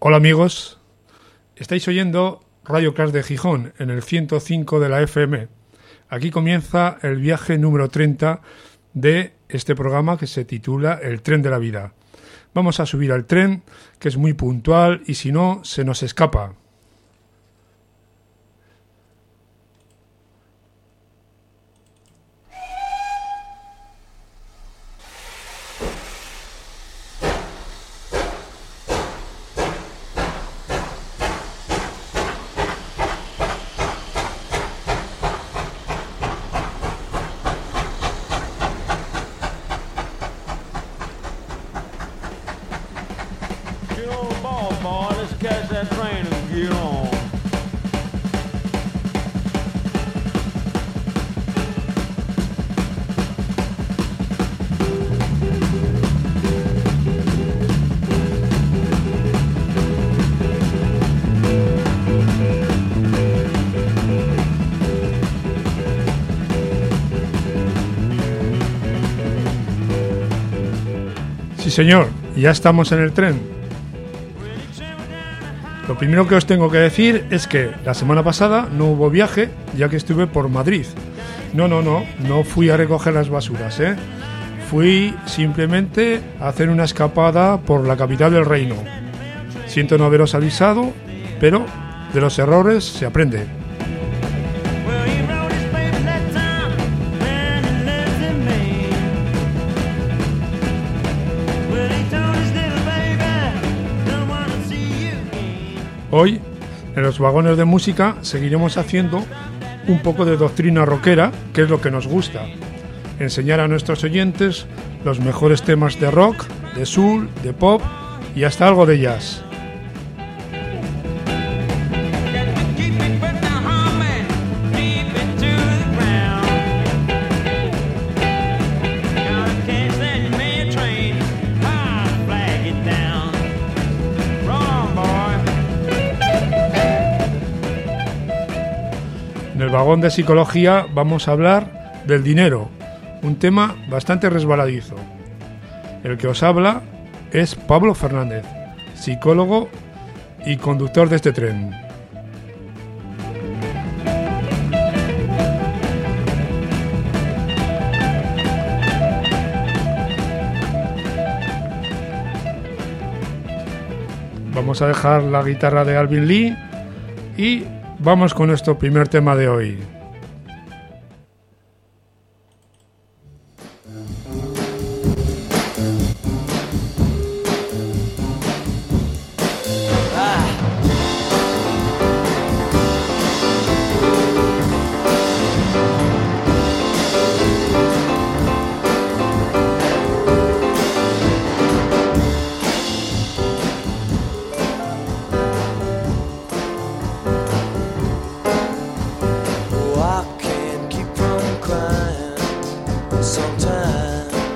Hola amigos, estáis oyendo Radio Crash de Gijón en el 105 de la FM. Aquí comienza el viaje número 30 de este programa que se titula El Tren de la Vida. Vamos a subir al tren, que es muy puntual y si no, se nos escapa. Sí, señor, ya estamos en el tren. Lo primero que os tengo que decir es que la semana pasada no hubo viaje, ya que estuve por Madrid. No fui a recoger las basuras, ¿eh? Fui simplemente a hacer una escapada por la capital del reino. Siento no haberos avisado, pero de los errores se aprende. Hoy, en los vagones de música, seguiremos haciendo un poco de doctrina rockera, que es lo que nos gusta. Enseñar a nuestros oyentes los mejores temas de rock, de soul, de pop y hasta algo de jazz. En el vagón de psicología vamos a hablar del dinero, un tema bastante resbaladizo. El que os habla es Pablo Fernández, psicólogo y conductor de este tren. Vamos a dejar la guitarra de Alvin Lee y vamos con nuestro primer tema de hoy. Sometimes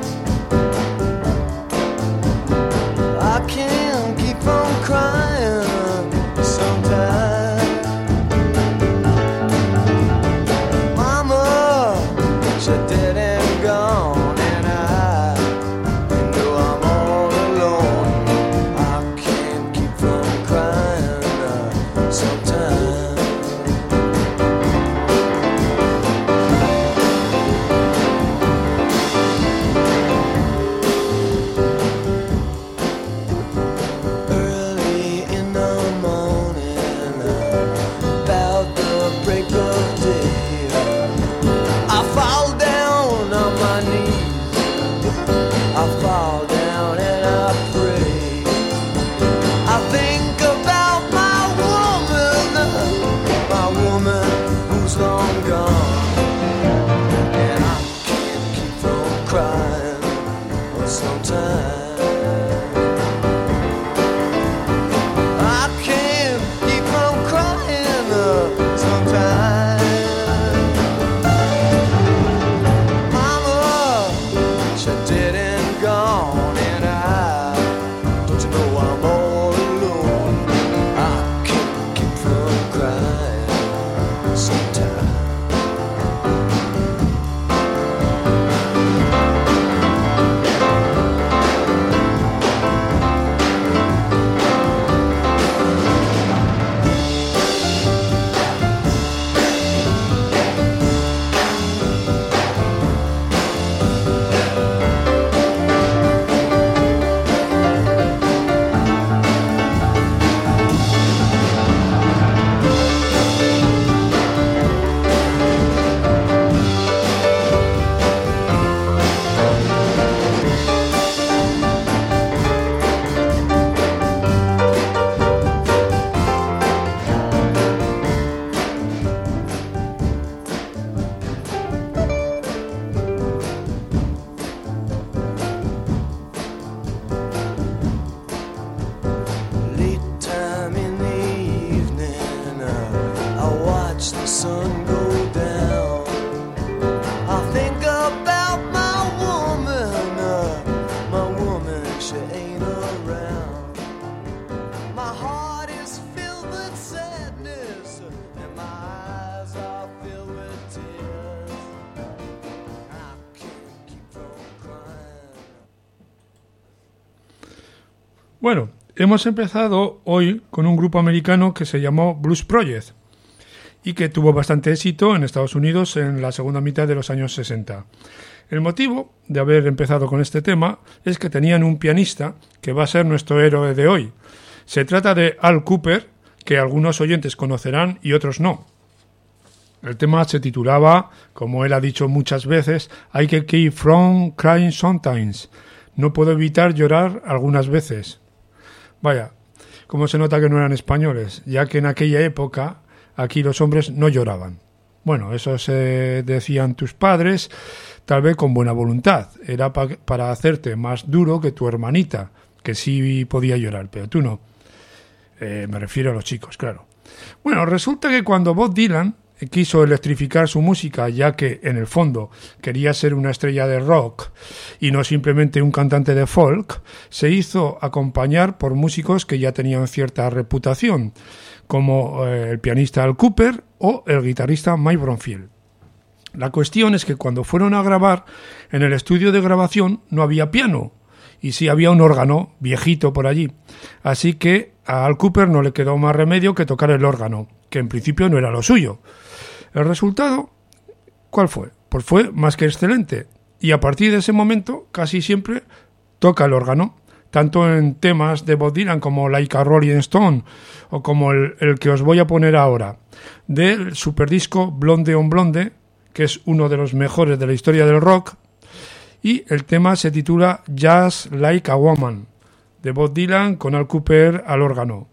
Bueno, hemos empezado hoy con un grupo americano que se llamó Blues Project y que tuvo bastante éxito en Estados Unidos en la segunda mitad de los años 60. El motivo de haber empezado con este tema es que tenían un pianista que va a ser nuestro héroe de hoy. Se trata de Al Kooper, que algunos oyentes conocerán y otros no. El tema se titulaba, como él ha dicho muchas veces, I Can't Keep From Crying Sometimes. No puedo evitar llorar algunas veces. Vaya, cómo se nota que no eran españoles, ya que en aquella época aquí los hombres no lloraban. Bueno, eso se decían tus padres, tal vez con buena voluntad. Era para hacerte más duro que tu hermanita, que sí podía llorar, pero tú no. Me refiero a los chicos, claro. Bueno, resulta que cuando Bob Dylan quiso electrificar su música, ya que en el fondo quería ser una estrella de rock y no simplemente un cantante de folk, se hizo acompañar por músicos que ya tenían cierta reputación, como el pianista Al Kooper o el guitarrista Mike Bromfield. La cuestión es que cuando fueron a grabar, en el estudio de grabación no había piano, y sí había un órgano viejito por allí. Así que a Al Kooper no le quedó más remedio que tocar el órgano, que en principio no era lo suyo. El resultado, ¿cuál fue? Pues fue más que excelente. Y a partir de ese momento, casi siempre toca el órgano, tanto en temas de Bob Dylan como Like a Rolling Stone, o como el que os voy a poner ahora, del superdisco Blonde on Blonde, que es uno de los mejores de la historia del rock, y el tema se titula Just Like a Woman, de Bob Dylan con Al Kooper al órgano.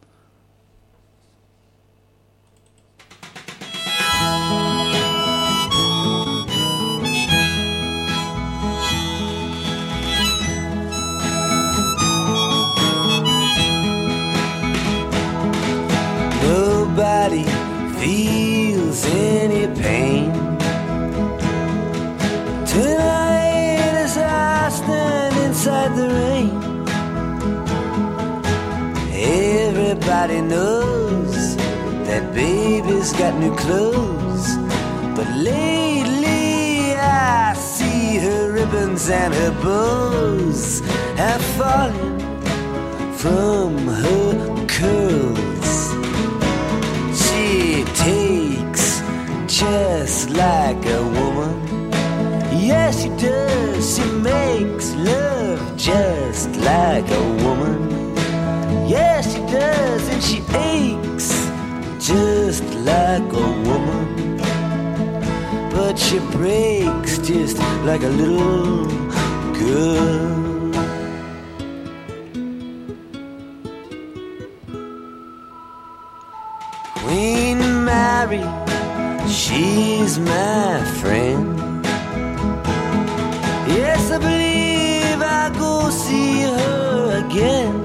Nobody feels any pain tonight as I stand inside the rain. Everybody knows that baby's got new clothes, but lately I see her ribbons and her bows have fallen from her curls. She takes just like a woman. Yes, she does. She makes love just like a woman. Yes, she does. And she aches just like a woman. But she breaks just like a little girl. Queen Mary, she's my friend. Yes, I believe I'll go see her again.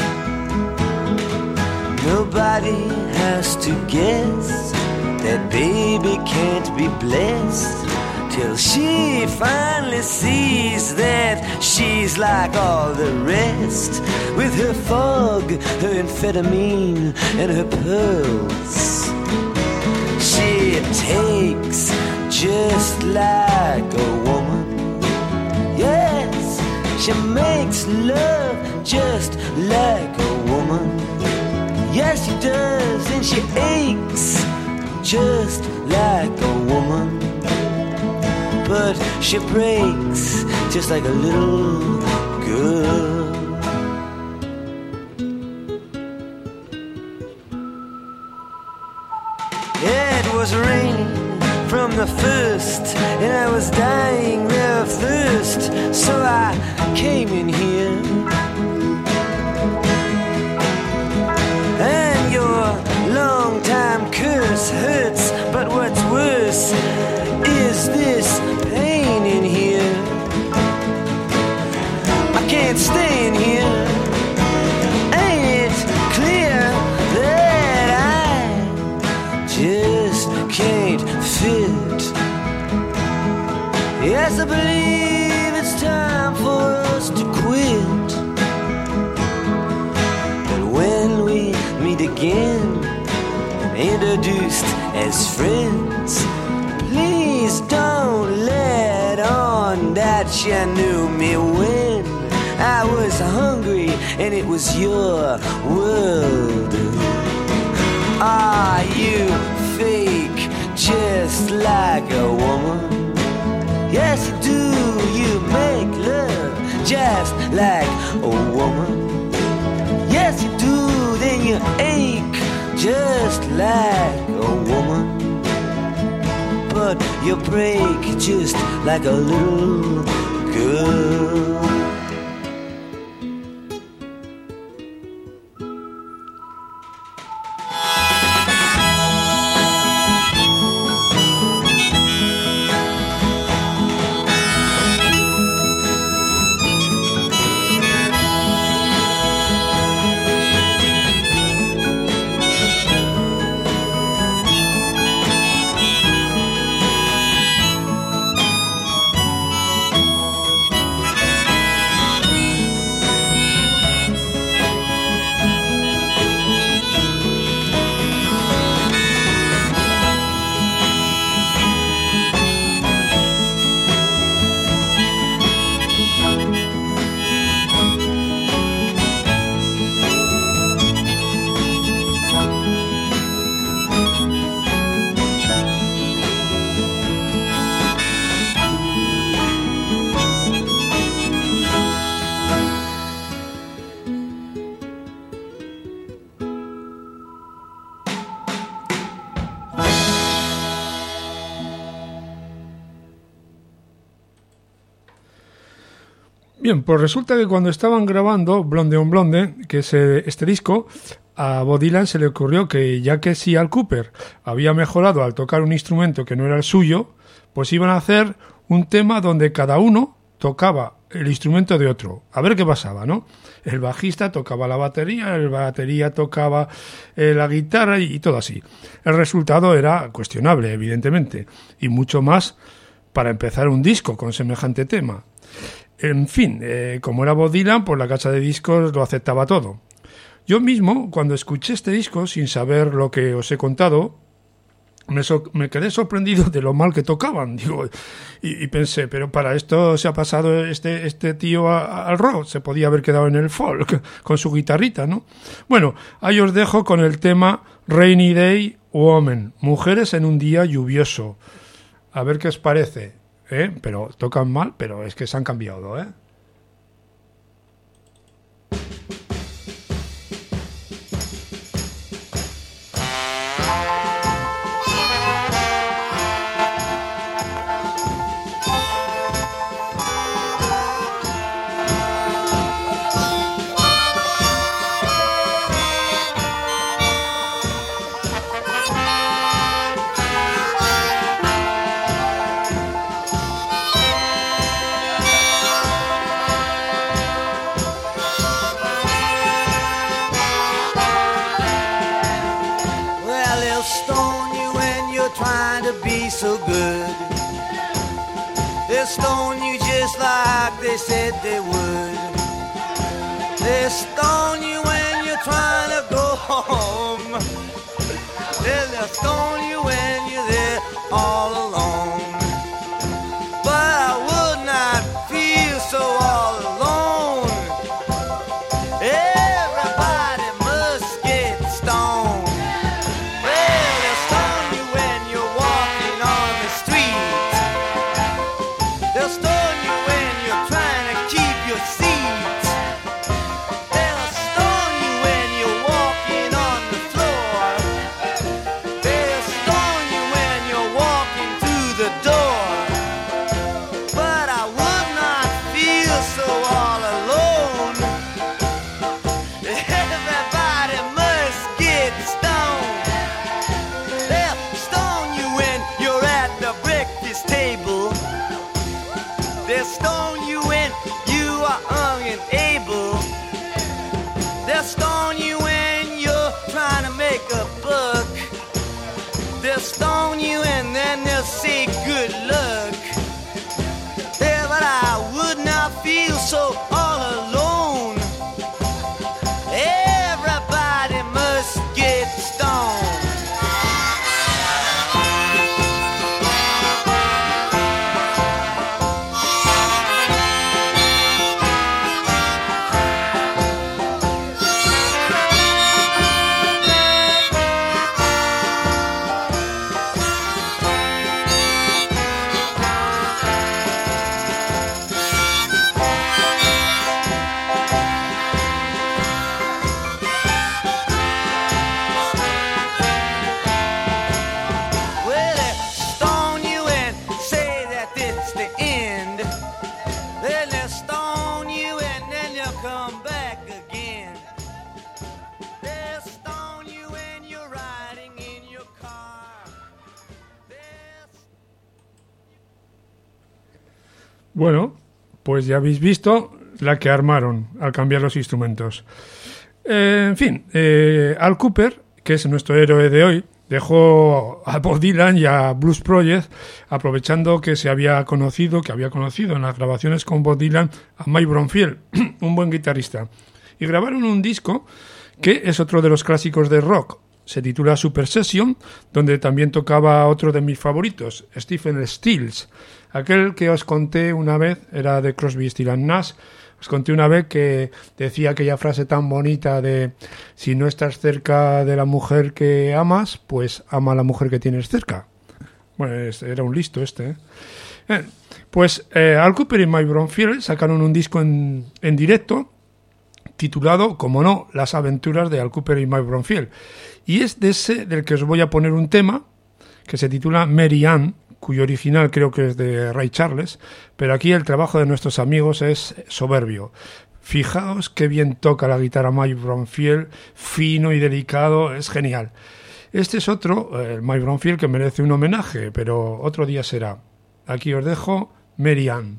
Nobody has to guess that baby can't be blessed till she finally sees that she's like all the rest, with her fog, her amphetamine, and her pearls. She takes just like a woman. Yes, she makes love just like a woman. Yes, she does, and she aches just like a woman. But she breaks just like a little girl. It was raining from the first, and I was dying of thirst, so I came in here. And your long-time curse hurts, but what's worse is this pain in here. I can't stay in here. Ain't it clear that I just can't fit? Yes, I believe it's time for us to quit. But when we meet again, introduced as friends, please don't let on that you knew me when I was hungry and it was your world. Are you fake, just like a woman? Yes, you do. You make love just like a woman. Yes, you do. Then you ache just like a woman. But you break just like a little girl. Bien, pues resulta que cuando estaban grabando Blonde on Blonde, que es este disco, a Bob Dylan se le ocurrió que ya que si Al Kooper había mejorado al tocar un instrumento que no era el suyo, pues iban a hacer un tema donde cada uno tocaba el instrumento de otro, a ver qué pasaba, ¿no? El bajista tocaba la batería, el batería tocaba la guitarra y todo así. El resultado era cuestionable, evidentemente, y mucho más para empezar un disco con semejante tema. En fin, como era Bob Dylan, pues la casa de discos lo aceptaba todo. Yo mismo, cuando escuché este disco, sin saber lo que os he contado, me quedé sorprendido de lo mal que tocaban. Digo, y pensé, pero para esto se ha pasado este tío al rock, se podía haber quedado en el folk con su guitarrita, ¿no? Bueno, ahí os dejo con el tema Rainy Day Woman, mujeres en un día lluvioso. A ver qué os parece. Pero tocan mal, pero es que se han cambiado, ¿eh? So good, they'll stone you just like they said they would. They'll stone you when you're trying to go home. They'll stone you when you're there all alone. But I would not feel so all alone. Everybody must get stoned. Stone you and then they'll say good luck. Yeah, but I would not feel so all alone. Everybody must get stoned. Bueno, pues ya habéis visto la que armaron al cambiar los instrumentos. En fin, Al Kooper, que es nuestro héroe de hoy, dejó a Bob Dylan y a Blues Project, aprovechando que había conocido en las grabaciones con Bob Dylan a Mike Bromfield, un buen guitarrista. Y grabaron un disco que es otro de los clásicos de rock. Se titula Super Session, donde también tocaba otro de mis favoritos, Stephen Stills. Aquel que os conté una vez era de Crosby, Stills & Nash. Os conté una vez que decía aquella frase tan bonita de si no estás cerca de la mujer que amas, pues ama a la mujer que tienes cerca. Bueno, era un listo este, ¿eh? Pues Al Kooper y Mike Bromfield sacaron un disco en directo titulado, como no, Las aventuras de Al Kooper y Mike Bromfield. Y es de ese del que os voy a poner un tema que se titula Mary Ann, cuyo original creo que es de Ray Charles, pero aquí el trabajo de nuestros amigos es soberbio. Fijaos qué bien toca la guitarra Mike Bromfield, fino y delicado, es genial. Este es otro, el Mike Bromfield, que merece un homenaje, pero otro día será. Aquí os dejo Mary Ann.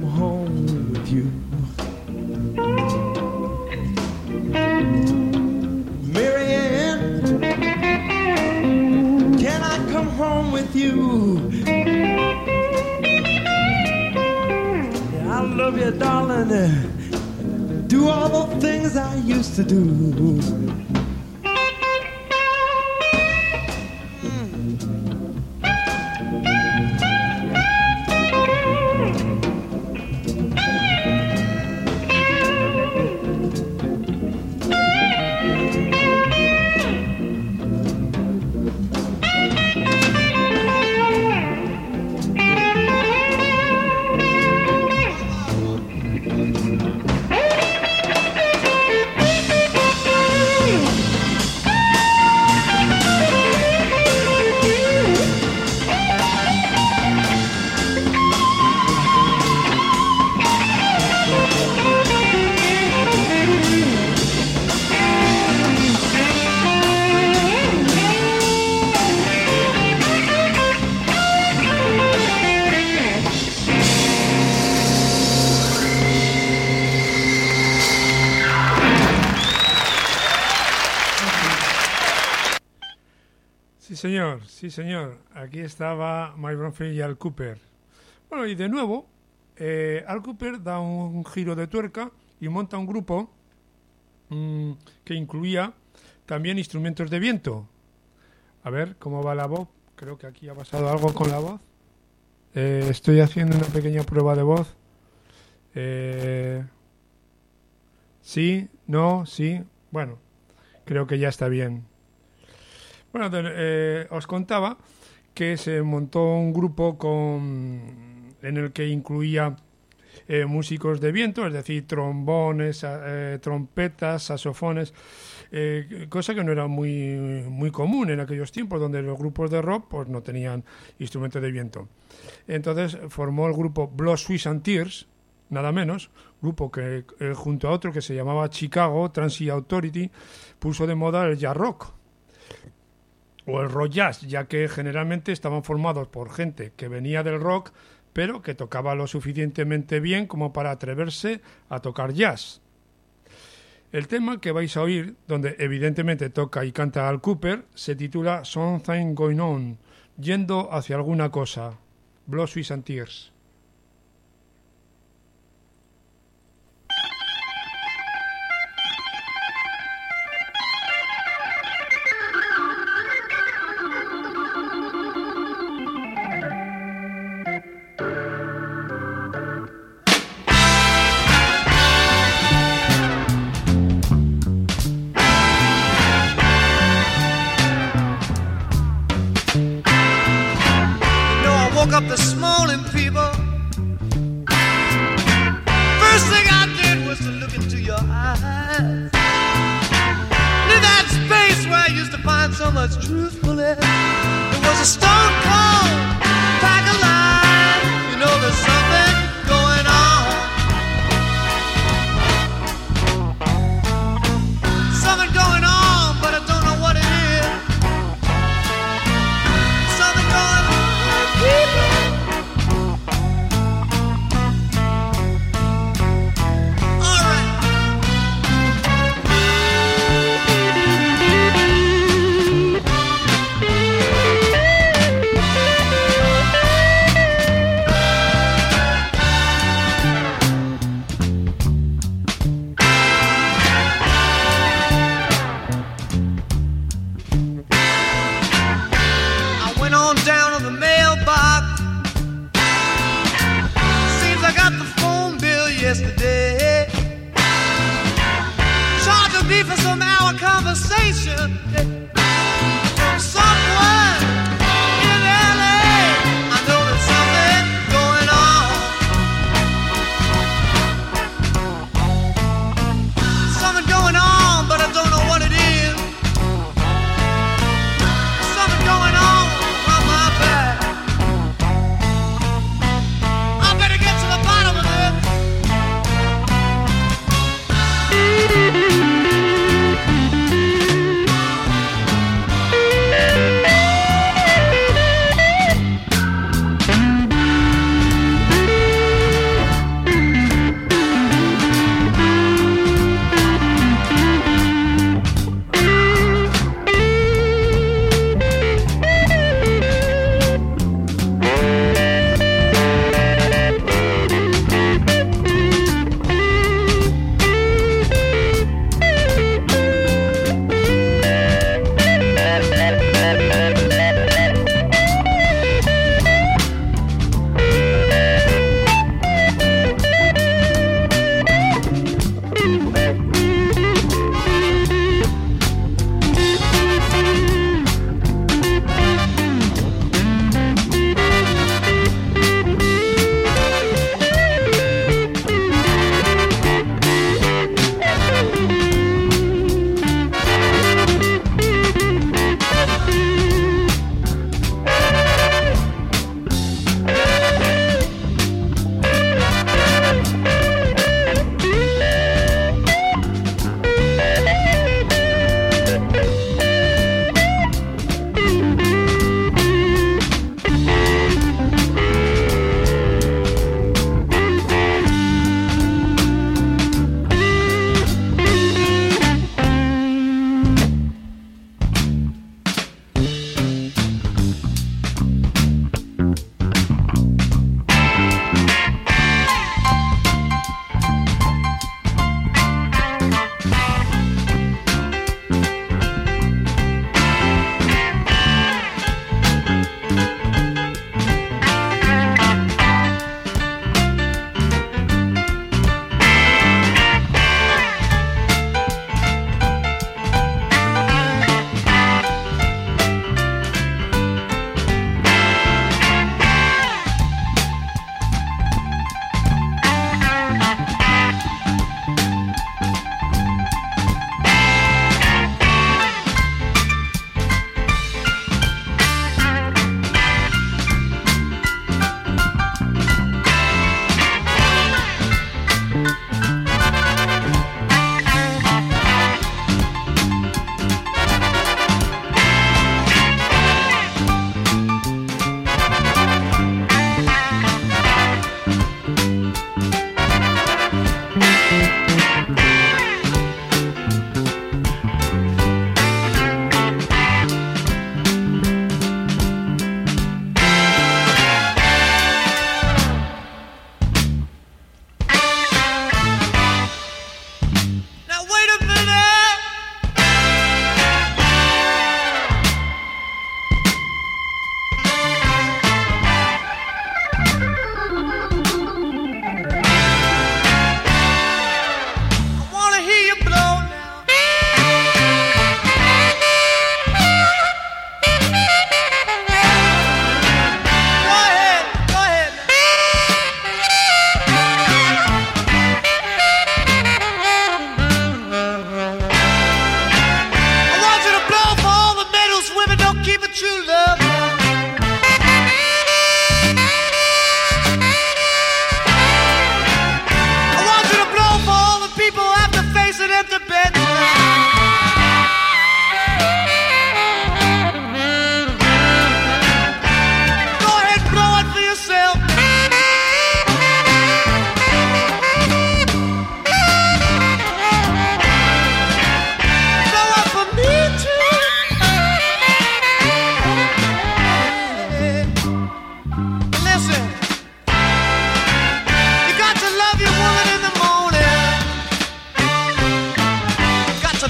home with you? Marianne, can I come home with you? Yeah, I love you, darling. Do all the things I used to do. Sí señor, aquí estaba Mike Bromfield y Al Cooper. Bueno, y de nuevo, Al Cooper da un giro de tuerca y monta un grupo que incluía también instrumentos de viento. A ver, ¿cómo va la voz? Creo que aquí ha pasado algo con la voz. Estoy haciendo una pequeña prueba de voz. Sí, no, sí. Bueno, creo que ya está bien. Bueno, os contaba que se montó un grupo en el que incluía músicos de viento, es decir, trombones, trompetas, saxofones, cosa que no era muy común en aquellos tiempos, donde los grupos de rock pues no tenían instrumentos de viento. Entonces formó el grupo Blood, Sweat and Tears, nada menos, grupo que junto a otro que se llamaba Chicago Transit Authority puso de moda el jazz rock o el rock jazz, ya que generalmente estaban formados por gente que venía del rock, pero que tocaba lo suficientemente bien como para atreverse a tocar jazz. El tema que vais a oír, donde evidentemente toca y canta Al Cooper, se titula Something Going On, yendo hacia alguna cosa. Blood, Sweat and Tears. Up this morning, people. First thing I did was to look into your eyes. In that space where I used to find so much truthfulness, it was a stone cold pack of lies. You know there's something going on. Something going on, but I don't know what it is. Something going on, people. Yesterday, charged me for some hour conversation from someone in LA. I know there's something going on. Something going on, but I don't know what it is. Something going on on my back. I better get to the bottom of this.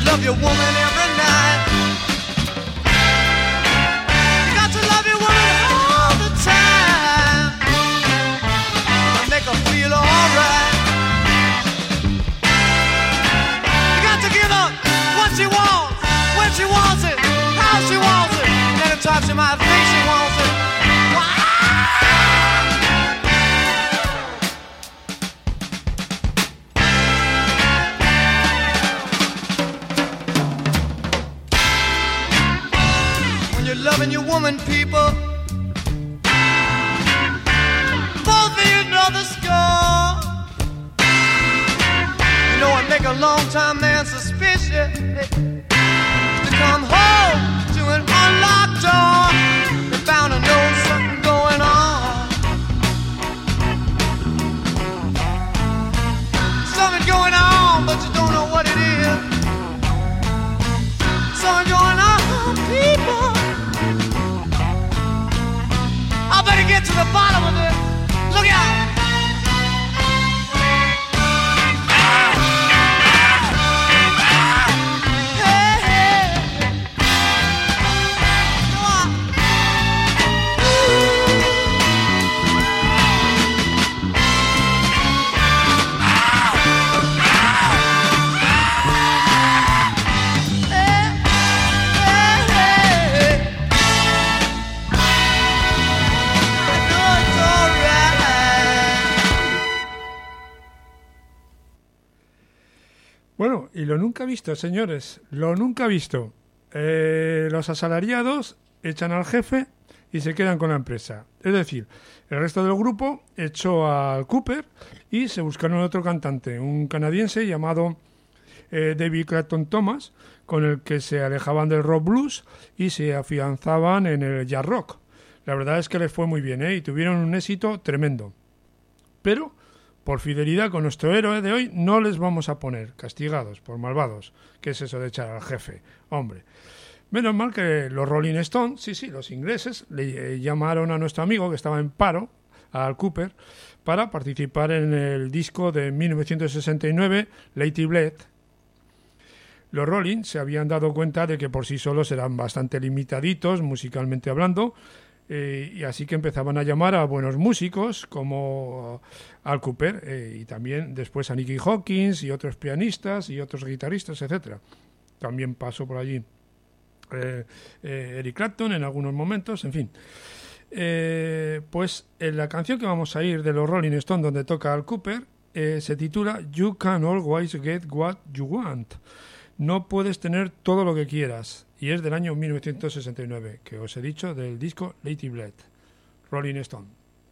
love your woman every night. You got to love your woman all the time. Make her feel alright. You got to give her what she wants, when she wants it, how she wants it. Anytime she might think she wants it. When you're loving your woman, people, both of you know the score. You know what make a long-time man suspicious? To come home to an unlocked door. They're bound to know something going on. Something going on, but you don't know what it is. Something going on, people. I better get to the bottom of it. Look out! Bueno, y lo nunca visto, señores, lo nunca visto. Los asalariados echan al jefe y se quedan con la empresa. Es decir, el resto del grupo echó al Cooper y se buscaron otro cantante, un canadiense llamado David Clapton Thomas, con el que se alejaban del rock blues y se afianzaban en el jazz rock. La verdad es que les fue muy bien, y tuvieron un éxito tremendo. Pero por fidelidad con nuestro héroe de hoy, no les vamos a poner castigados por malvados. ¿Qué es eso de echar al jefe? Hombre, menos mal que los Rolling Stones, sí, los ingleses, le llamaron a nuestro amigo que estaba en paro, al Cooper, para participar en el disco de 1969, Lady Bled. Los Rolling se habían dado cuenta de que por sí solos eran bastante limitaditos, musicalmente hablando, y así que empezaban a llamar a buenos músicos como Al Cooper y también después a Nicky Hopkins y otros pianistas y otros guitarristas, etcétera. También pasó por allí Eric Clapton en algunos momentos, en fin. Pues en la canción que vamos a ir de los Rolling Stones, donde toca Al Cooper, se titula You Can Always Get What You Want. No puedes tener todo lo que quieras, y es del año 1969, que os he dicho, del disco Lady Bled, Rolling Stone.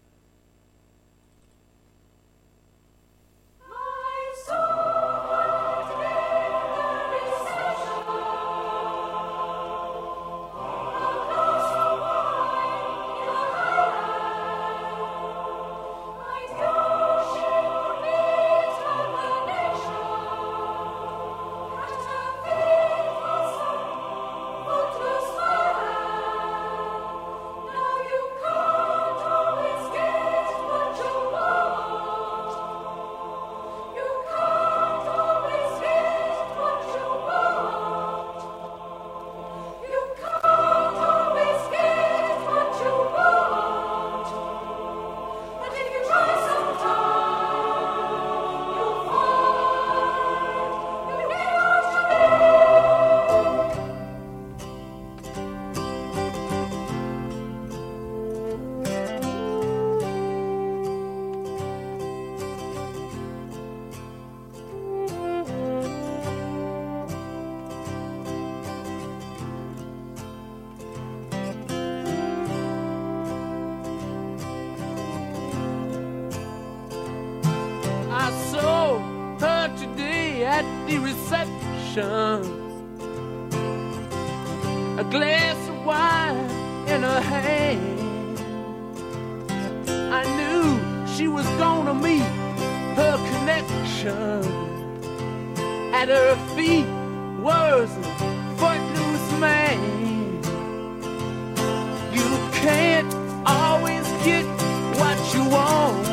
A glass of wine in her hand. I knew she was gonna meet her connection. At her feet was a footloose man. You can't always get what you want.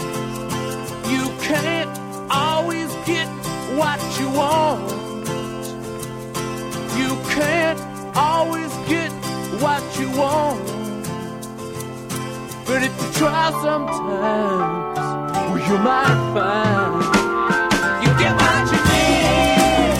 You can't always get what you want. want. But if you try sometimes, well, you might find you get what you need.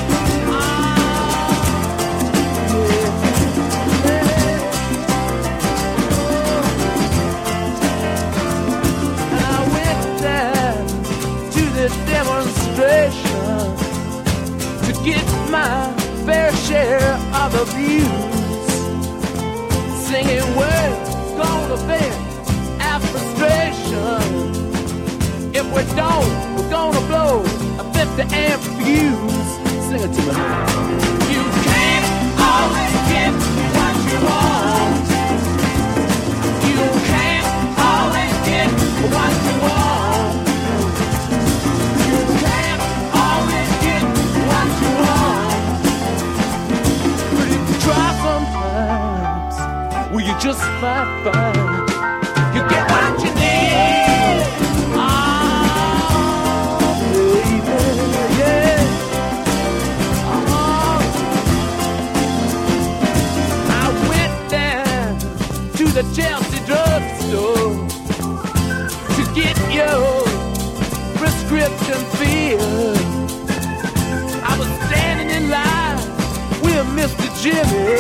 And I went down to this demonstration to get my fair share of abuse, singing words gonna vent our frustration. If we don't, we're gonna blow a 50-amp fuse. Sing it to me. You can't always get what you want. You can't always get what you want. You can't always get what you want. But if you try sometimes, well, you just might find you get what you need. Oh, baby, yeah. Oh. I went down to the Chelsea drugstore to get your prescription filled. I was standing in line with Mr. Jimmy.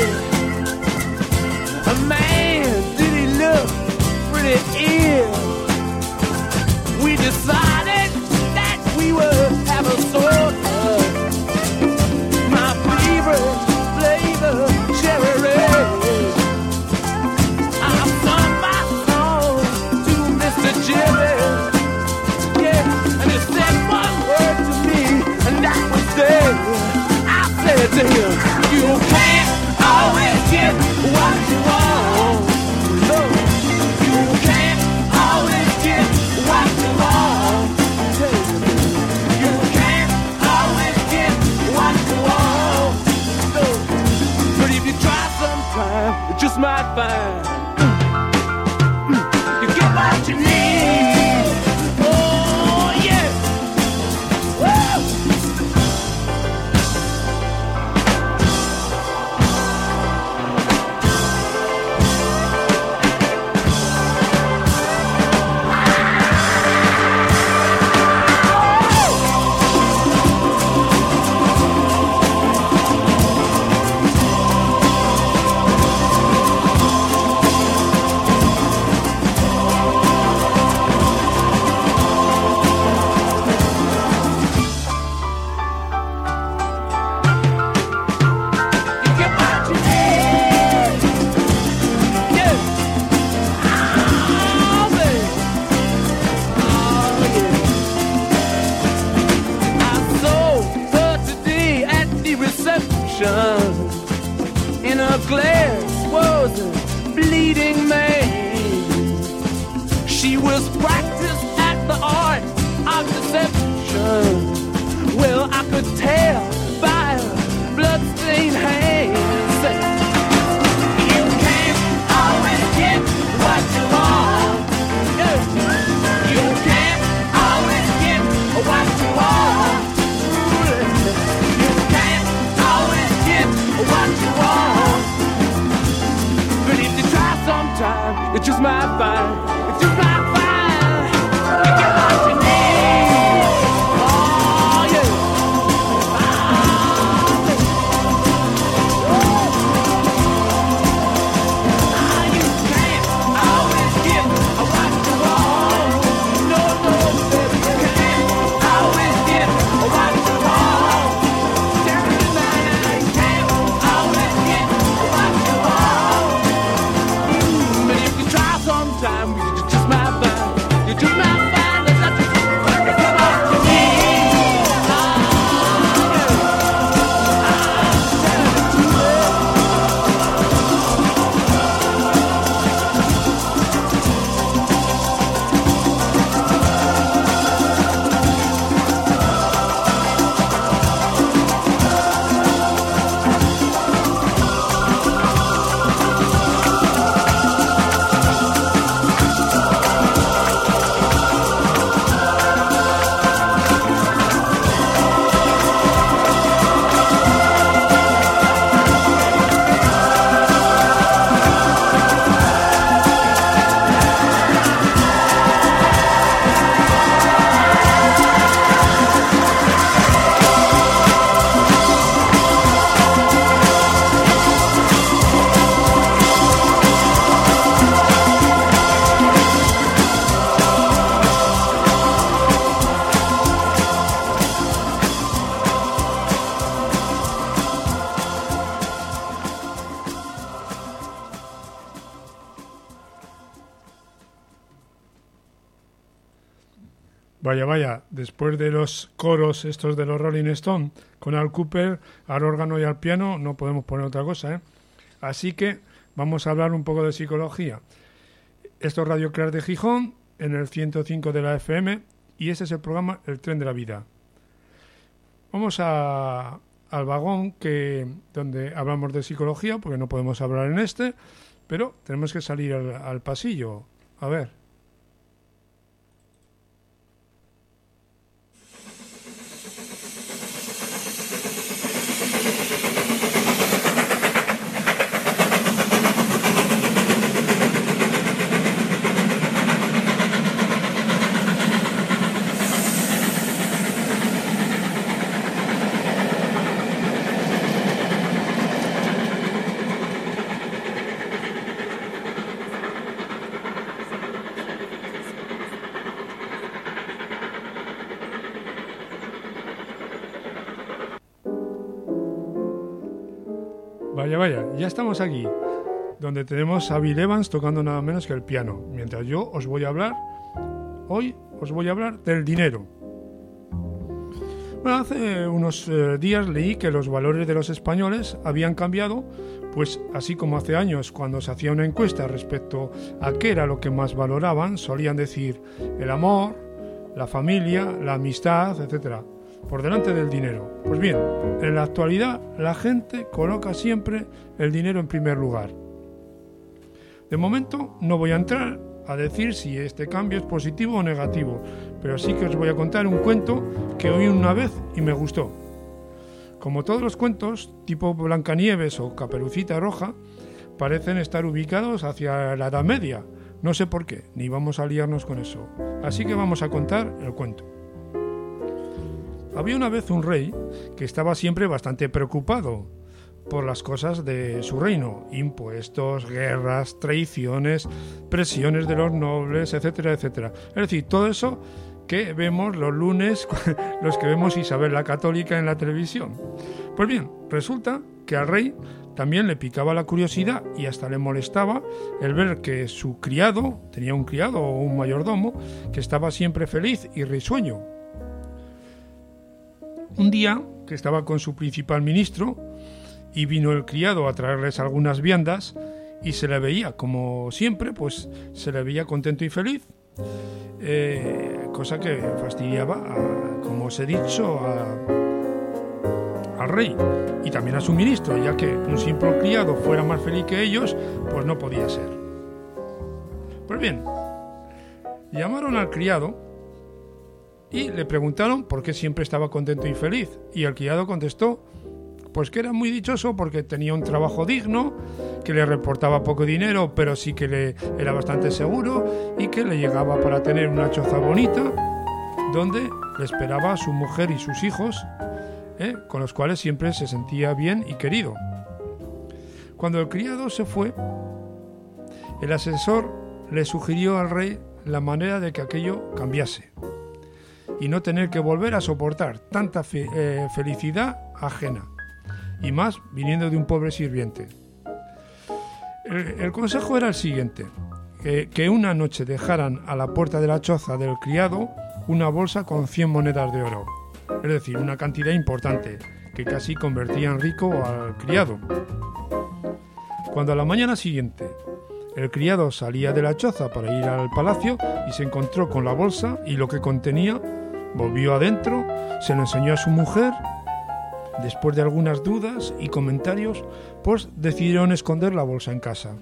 A man, did he look pretty ill? We decided that we would have a soda. My favorite flavor, cherry red. I sung my song to Mr. Jimmy. Yeah, and he said one word to me, and that was there. I said to him, you can't always get what you want. No, you can't always get what you want. You can't always get what you want. No, but if you try sometime, you just might find you get what you need. Oh yeah. Woo! In a glass was a bleeding man. She was practiced at the art of deception. Well, I could tell by her bloodstained hands. You can't always get what you want. You can't always get what you want. You can't always get what you want. But if you try sometime, you just might find, you just might find. Vaya, después de los coros estos de los Rolling Stones, con Al Cooper, al órgano y al piano, no podemos poner otra cosa, ¿eh? Así que vamos a hablar un poco de psicología. Esto es Radio Clar de Gijón, en el 105 de la FM, y ese es el programa El Tren de la Vida. Vamos al vagón donde hablamos de psicología, porque no podemos hablar en este, pero tenemos que salir al pasillo. A ver. Vaya, ya estamos aquí, donde tenemos a Bill Evans tocando nada menos que el piano, mientras yo hoy os voy a hablar del dinero. Bueno, hace unos días leí que los valores de los españoles habían cambiado, pues así como hace años cuando se hacía una encuesta respecto a qué era lo que más valoraban, solían decir el amor, la familia, la amistad, etcétera, por delante del dinero. Pues bien, en la actualidad la gente coloca siempre el dinero en primer lugar. De momento no voy a entrar a decir si este cambio es positivo o negativo, pero sí que os voy a contar un cuento que oí una vez y me gustó. Como todos los cuentos, tipo Blancanieves o Caperucita Roja, parecen estar ubicados hacia la Edad Media. No sé por qué, ni vamos a liarnos con eso. Así que vamos a contar el cuento. Había una vez un rey que estaba siempre bastante preocupado por las cosas de su reino: impuestos, guerras, traiciones, presiones de los nobles, etcétera, etcétera. Es decir, todo eso que vemos los lunes, los que vemos Isabel la Católica en la televisión. Pues bien, resulta que al rey también le picaba la curiosidad y hasta le molestaba el ver que su criado, tenía un criado o un mayordomo, que estaba siempre feliz y risueño. Un día que estaba con su principal ministro y vino el criado a traerles algunas viandas y se le veía, como siempre, pues se le veía contento y feliz, cosa que fastidiaba, como os he dicho, al rey y también a su ministro, ya que un simple criado fuera más feliz que ellos, pues no podía ser. Pues bien, llamaron al criado y le preguntaron por qué siempre estaba contento y feliz, y el criado contestó pues que era muy dichoso porque tenía un trabajo digno, que le reportaba poco dinero pero sí que le era bastante seguro y que le llegaba para tener una choza bonita donde le esperaba a su mujer y sus hijos, con los cuales siempre se sentía bien y querido. Cuando el criado se fue, el asesor le sugirió al rey la manera de que aquello cambiase y no tener que volver a soportar tanta felicidad ajena, y más viniendo de un pobre sirviente. El consejo era el siguiente: que una noche dejaran a la puerta de la choza del criado una bolsa con 100 monedas de oro, es decir, una cantidad importante, que casi convertía en rico al criado. Cuando a la mañana siguiente el criado salía de la choza para ir al palacio y se encontró con la bolsa y lo que contenía, volvió adentro, se lo enseñó a su mujer. Después de algunas dudas y comentarios, pues decidieron esconder la bolsa en casa.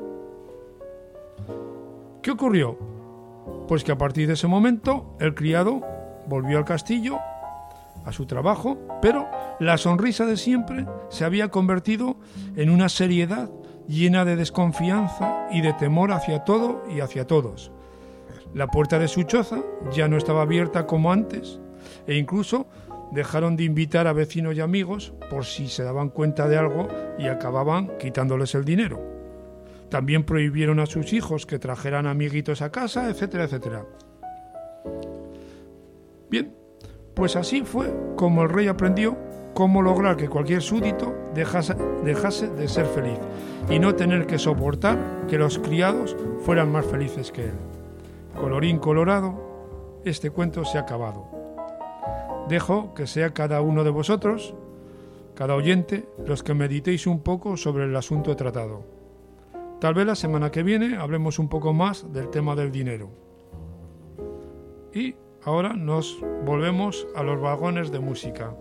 ¿Qué ocurrió? Pues que a partir de ese momento el criado volvió al castillo, a su trabajo, pero la sonrisa de siempre se había convertido en una seriedad llena de desconfianza y de temor hacia todo y hacia todos. La puerta de su choza ya no estaba abierta como antes, e incluso dejaron de invitar a vecinos y amigos por si se daban cuenta de algo y acababan quitándoles el dinero. También prohibieron a sus hijos que trajeran amiguitos a casa, etcétera, etcétera. Bien, pues así fue como el rey aprendió cómo lograr que cualquier súbdito dejase de ser feliz y no tener que soportar que los criados fueran más felices que él. Colorín colorado, este cuento se ha acabado. Dejo que sea cada uno de vosotros, cada oyente, los que meditéis un poco sobre el asunto tratado. Tal vez la semana que viene hablemos un poco más del tema del dinero. Y ahora nos volvemos a los vagones de música.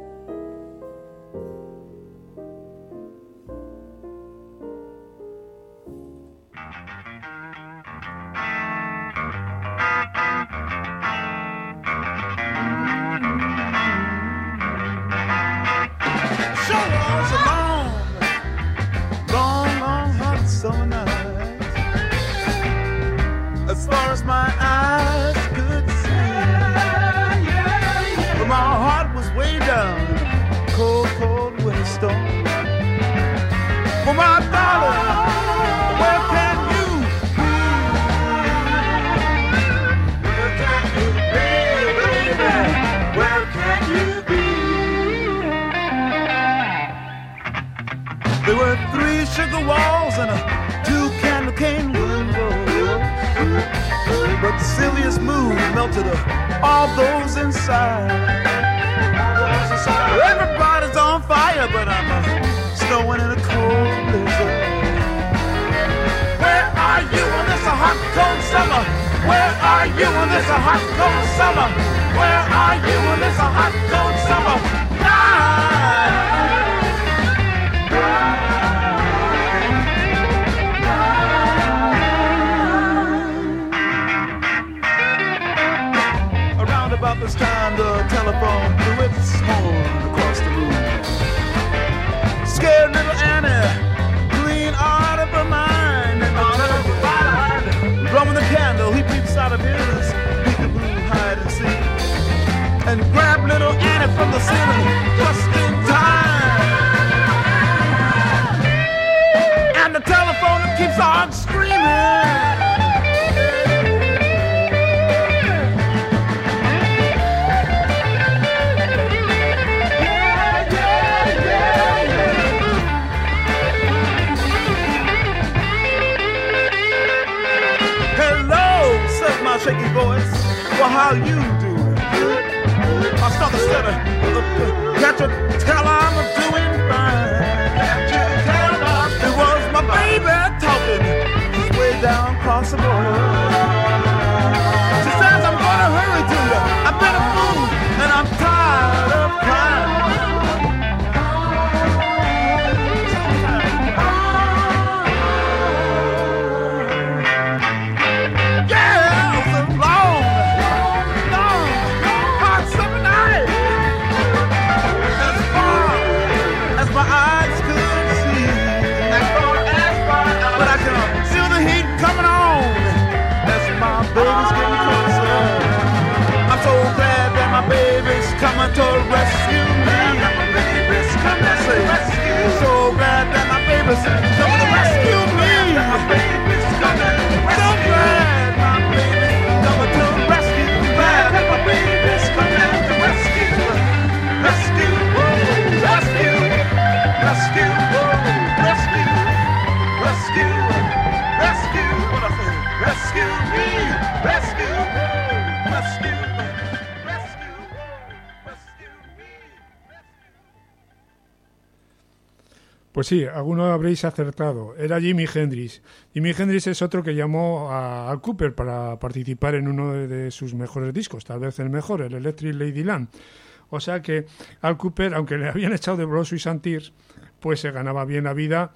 Pues sí, algunos habréis acertado. Era Jimi Hendrix. Jimi Hendrix es otro que llamó a Al Kooper para participar en uno de sus mejores discos, tal vez el mejor, el Electric Ladyland. O sea que Al Kooper, aunque le habían echado de Blood, Sweat and Tears, pues se ganaba bien la vida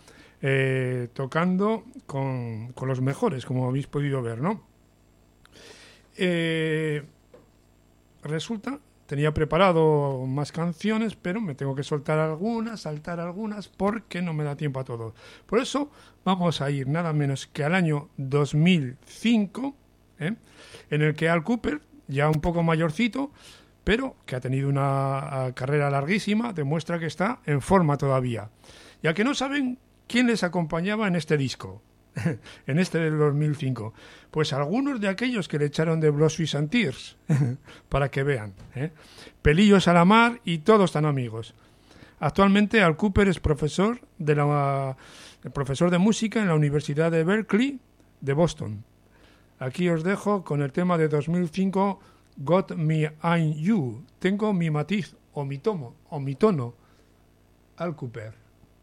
tocando con los mejores, como habéis podido ver, ¿no? Resulta... Tenía preparado más canciones, pero me tengo que saltar algunas, porque no me da tiempo a todo. Por eso vamos a ir nada menos que al año 2005, en el que Al Kooper, ya un poco mayorcito, pero que ha tenido una carrera larguísima, demuestra que está en forma todavía. Ya que no saben quién les acompañaba en este disco, en este del 2005, pues algunos de aquellos que le echaron de Blood, Sweat and Tears, para que vean, pelillos a la mar y todos tan amigos. Actualmente Al Kooper es profesor de música en la Universidad de Berkeley de Boston. Aquí os dejo con el tema de 2005, Got Me I'm You, tengo mi matiz o mi tono, Al Kooper.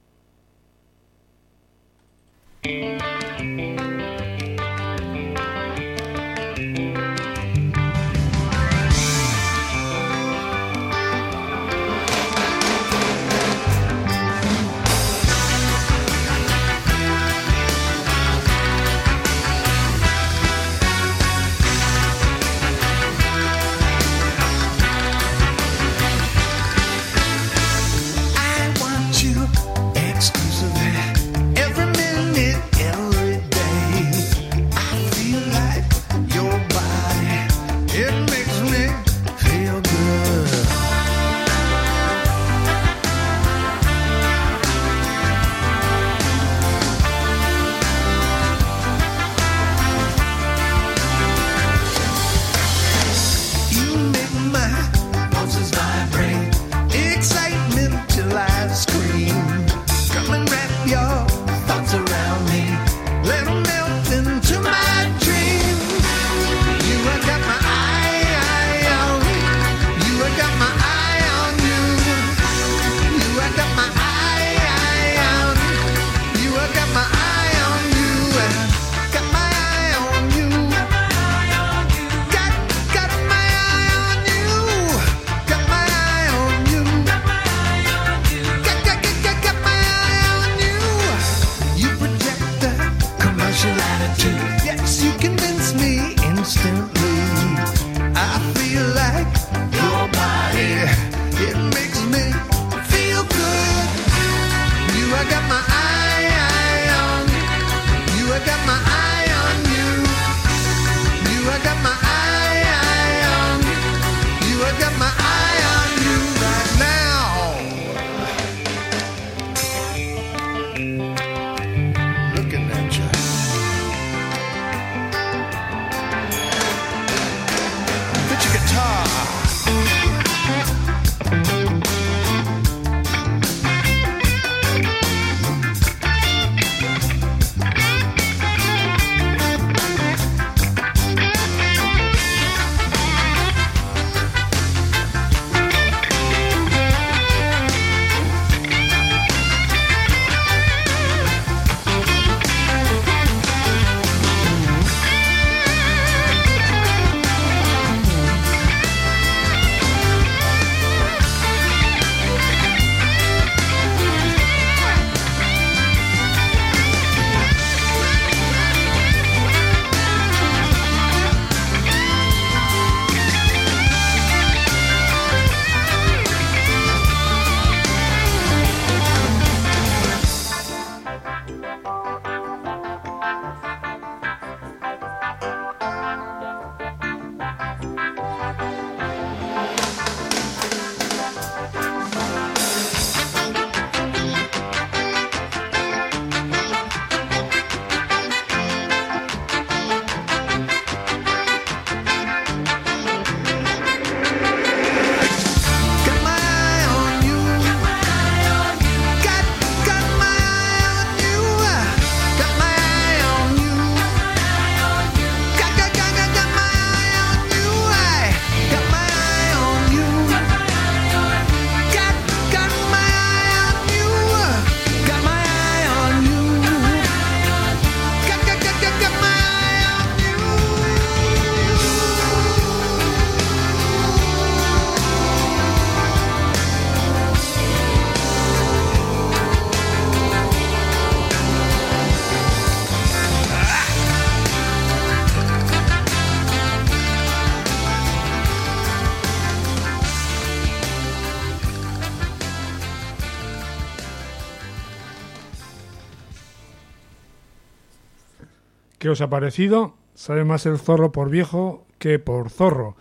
¿Qué os ha parecido? Sabe más el zorro por viejo que por zorro.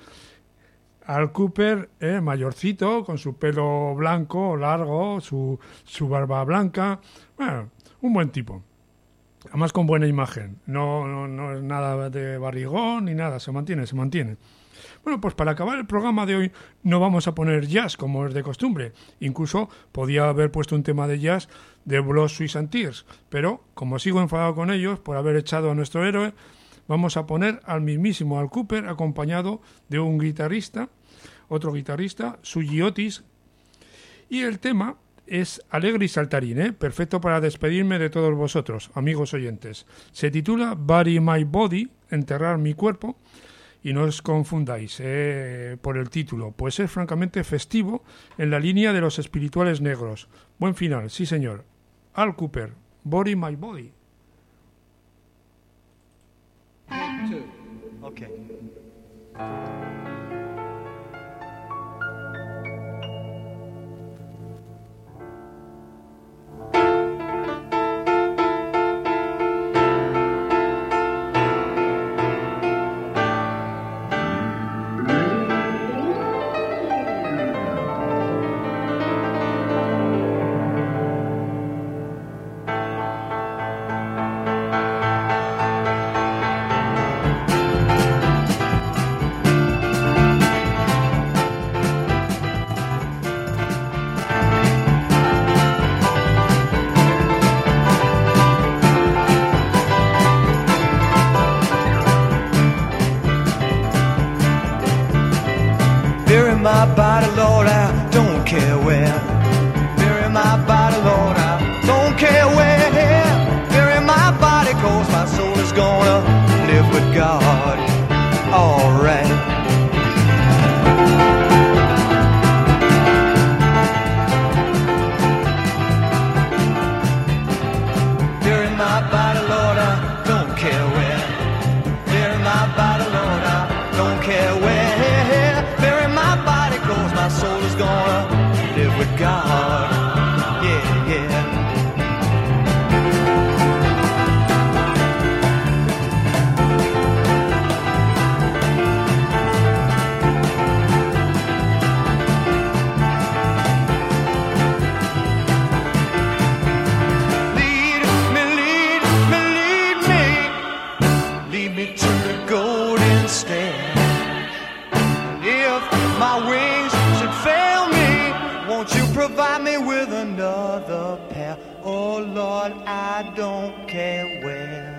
Al Kooper, mayorcito, con su pelo blanco, largo, su barba blanca. Bueno, un buen tipo. Además con buena imagen. No es nada de barrigón ni nada, se mantiene. Bueno, pues para acabar el programa de hoy no vamos a poner jazz como es de costumbre. Incluso podía haber puesto un tema de jazz de Blood, Sweat and Tears. Pero como sigo enfadado con ellos por haber echado a nuestro héroe, vamos a poner al mismísimo Al Kooper acompañado de un guitarrista, otro guitarrista, Suji Otis, y el tema es alegre y saltarín, perfecto para despedirme de todos vosotros, amigos oyentes. Se titula Bury My Body, enterrar mi cuerpo, y no os confundáis por el título, pues es francamente festivo en la línea de los espirituales negros. Buen final, sí señor. Al Kooper, Bury My Body. Okay. My body, Lord, I don't care where. Bury my body, Lord, I don't care where. Bury my body, 'cause my soul is gonna live with God. Alright. Bury my body, Lord, I don't care where. Bury my body, Lord, I don't care where. My soul is gonna live with God. Yeah, yeah. Lead me, lead me, lead me. Lead me to the golden stand. And if my wings fail me, won't you provide me with another pair? Oh Lord, I don't care where.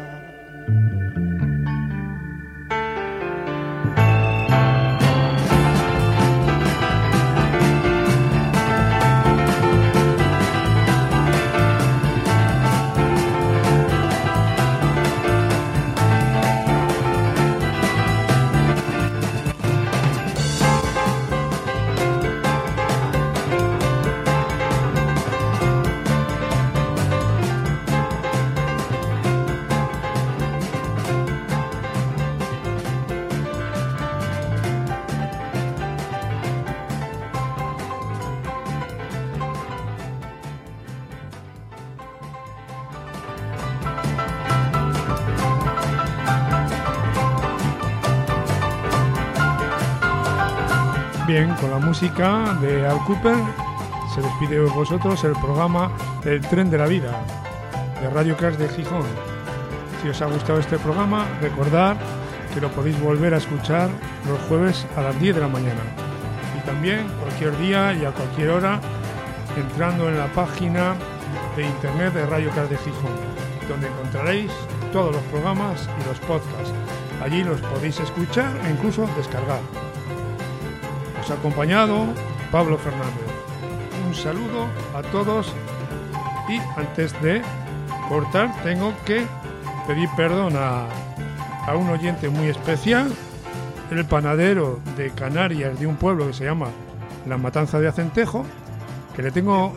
Bien, con la música de Al Kooper se despide de vosotros el programa El Tren de la Vida de Radio Crash de Gijón. Si os ha gustado este programa, recordad que lo podéis volver a escuchar los jueves a las 10 de la mañana y también cualquier día y a cualquier hora entrando en la página de internet de Radio Crash de Gijón, donde encontraréis todos los programas y los podcasts. Allí los podéis escuchar e incluso descargar. Os ha acompañado Pablo Fernández. Un saludo a todos y antes de cortar tengo que pedir perdón a un oyente muy especial, el panadero de Canarias de un pueblo que se llama La Matanza de Acentejo, que le tengo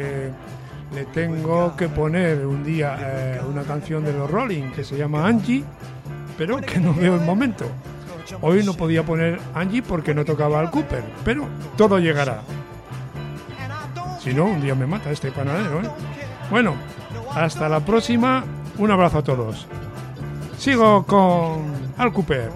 que poner un día una canción de los Rolling que se llama Angie, pero que no veo el momento. Hoy no podía poner Angie porque no tocaba Al Kooper, pero todo llegará. Si no, un día me mata este panadero, ¿eh? Bueno, hasta la próxima. Un abrazo a todos. Sigo con Al Kooper.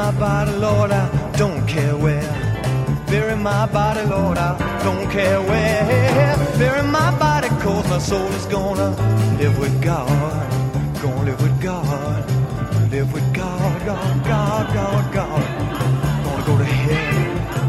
my body, Lord, I don't care where. Bury my body, Lord, I don't care where. Bury my body, cause my soul is gonna live with God. Gonna live with God. Live with God, God, God, God, God. Gonna go to heaven.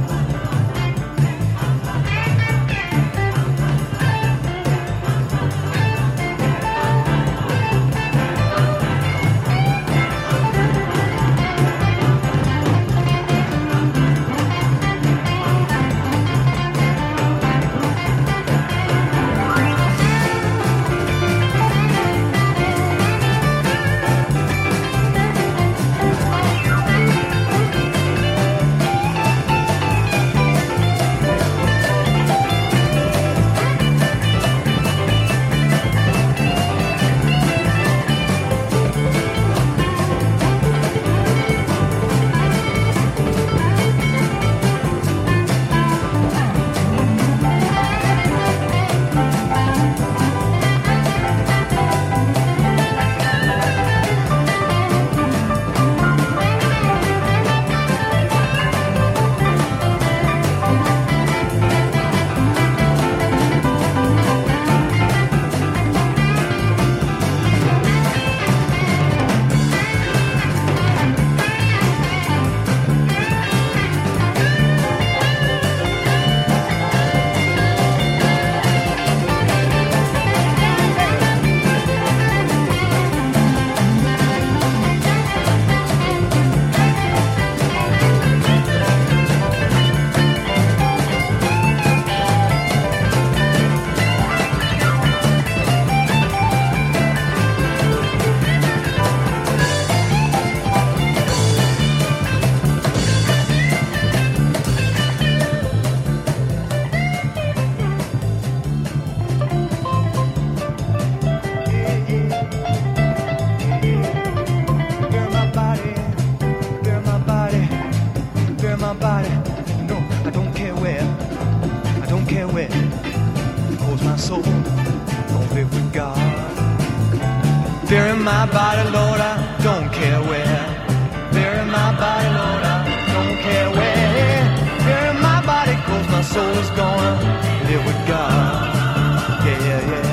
Bury my body, Lord, I don't care where. Bury my body, Lord, I don't care where. Bury my body, cause my soul is gonna live with God. Yeah, yeah, yeah.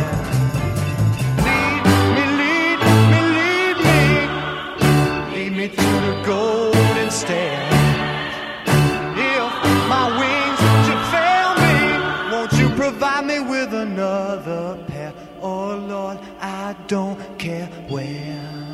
Lead me to the golden stair. If my wings should fail me, won't you provide me with another pair? Oh Lord, I don't care where.